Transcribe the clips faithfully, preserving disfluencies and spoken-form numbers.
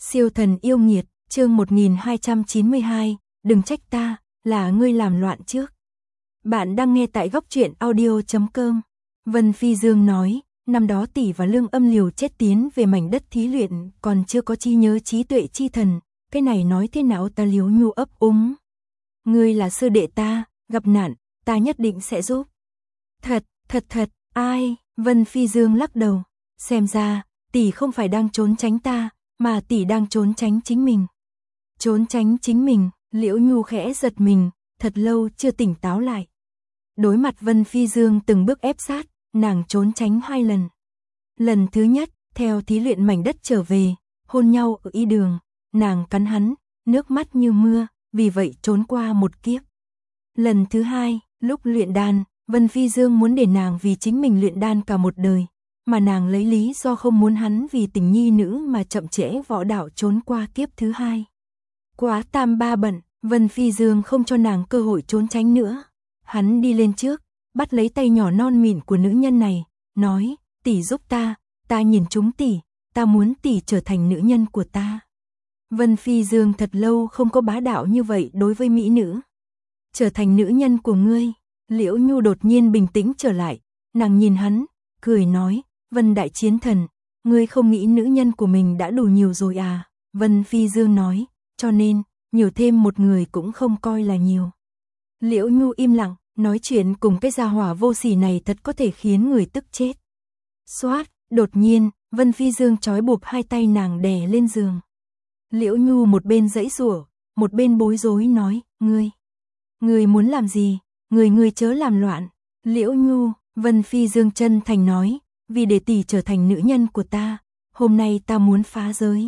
Siêu thần yêu nghiệt, chương một nghìn hai trăm chín mươi hai, đừng trách ta, là ngươi làm loạn trước. Bạn đang nghe tại góc truyện audio chấm com. Vân Phi Dương nói, năm đó tỷ và Lương Âm liều chết tiến về mảnh đất thí luyện, còn chưa có chi nhớ trí tuệ chi thần, cái này nói thế nào ta Liễu Nhu ấp úng. Ngươi là sư đệ ta, gặp nạn, ta nhất định sẽ giúp. Thật, thật thật, ai? Vân Phi Dương lắc đầu, xem ra, tỷ không phải đang trốn tránh ta, mà tỷ đang trốn tránh chính mình. Trốn tránh chính mình, Liễu Nhu khẽ giật mình, thật lâu chưa tỉnh táo lại. Đối mặt Vân Phi Dương từng bước ép sát, nàng trốn tránh hai lần. Lần thứ nhất, theo thí luyện mảnh đất trở về, hôn nhau ở y đường, nàng cắn hắn, nước mắt như mưa, vì vậy trốn qua một kiếp. Lần thứ hai, lúc luyện đan, Vân Phi Dương muốn để nàng vì chính mình luyện đan cả một đời, mà nàng lấy lý do không muốn hắn vì tình nhi nữ mà chậm trễ võ đạo trốn qua kiếp thứ hai. Quá tam ba bận, Vân Phi Dương không cho nàng cơ hội trốn tránh nữa. Hắn đi lên trước, bắt lấy tay nhỏ non mịn của nữ nhân này, nói, tỷ giúp ta, ta nhìn chúng tỷ, ta muốn tỷ trở thành nữ nhân của ta. Vân Phi Dương thật lâu không có bá đạo như vậy đối với mỹ nữ. Trở thành nữ nhân của ngươi, Liễu Nhu đột nhiên bình tĩnh trở lại, nàng nhìn hắn, cười nói, Vân đại chiến thần, ngươi không nghĩ nữ nhân của mình đã đủ nhiều rồi à? Vân Phi Dương nói, cho nên, nhiều thêm một người cũng không coi là nhiều. Liễu Nhu im lặng, nói chuyện cùng cái gia hỏa vô sỉ này thật có thể khiến người tức chết. Xoát, đột nhiên, Vân Phi Dương trói buộc hai tay nàng đè lên giường. Liễu Nhu một bên giãy giụa, một bên bối rối nói, ngươi, ngươi muốn làm gì? Ngươi ngươi chớ làm loạn. Liễu Nhu, Vân Phi Dương chân thành nói, vì để tỷ trở thành nữ nhân của ta, hôm nay ta muốn phá giới.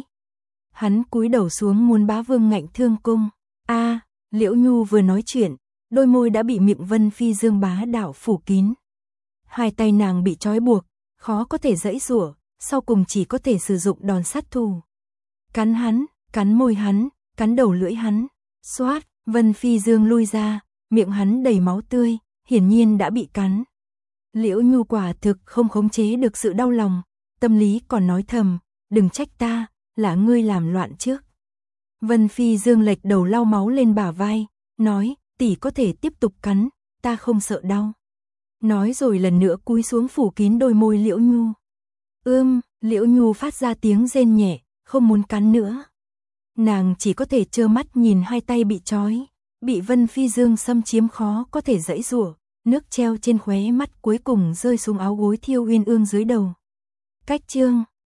Hắn cúi đầu xuống muốn bá vương ngạnh thương cung. A, à, Liễu Nhu vừa nói chuyện, đôi môi đã bị miệng Vân Phi Dương bá đạo phủ kín. Hai tay nàng bị trói buộc, khó có thể giãy giụa, sau cùng chỉ có thể sử dụng đòn sát thủ. Cắn hắn, cắn môi hắn, cắn đầu lưỡi hắn. Xoát, Vân Phi Dương lui ra, miệng hắn đầy máu tươi, hiển nhiên đã bị cắn. Liễu Nhu quả thực không khống chế được sự đau lòng, tâm lý còn nói thầm, đừng trách ta, là ngươi làm loạn trước. Vân Phi Dương lệch đầu lau máu lên bả vai, nói, tỷ có thể tiếp tục cắn, ta không sợ đau. Nói rồi lần nữa cúi xuống phủ kín đôi môi Liễu Nhu. Ưm, Liễu Nhu phát ra tiếng rên nhẹ, không muốn cắn nữa. Nàng chỉ có thể trơ mắt nhìn hai tay bị trói, bị Vân Phi Dương xâm chiếm khó có thể giãy giụa, nước treo trên khóe mắt cuối cùng rơi xuống áo gối Thiêu Uyên Ương dưới đầu. Cách chương